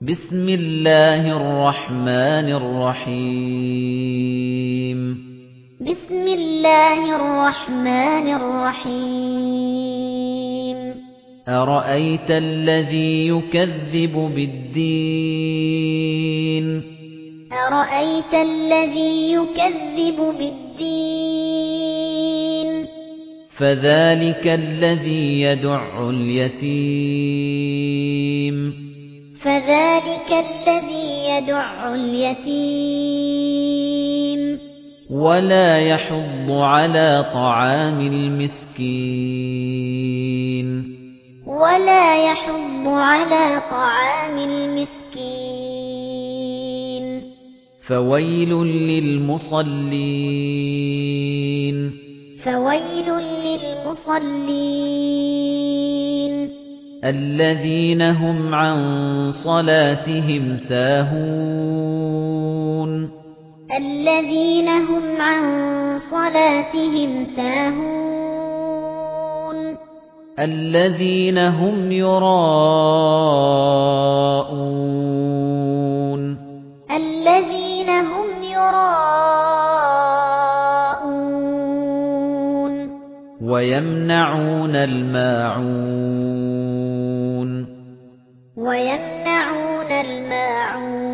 بسم الله الرحمن الرحيم بسم الله الرحمن الرحيم أرأيت الذي يكذب بالدين أرأيت الذي يكذب بالدين فذلك الذي يدع اليتيم فذلك الذي يدع اليتيم ولا يحض على طعام المسكين ولا يحض على طعام المسكين فويل للمصلين فويل للمصلين الذين هم عن صلاتهم ساهون الذين هم عن صلاتهم ساهون الذين هم يراءون الذين هم يراءون ويمنعون الماعون ويمنعون الماعون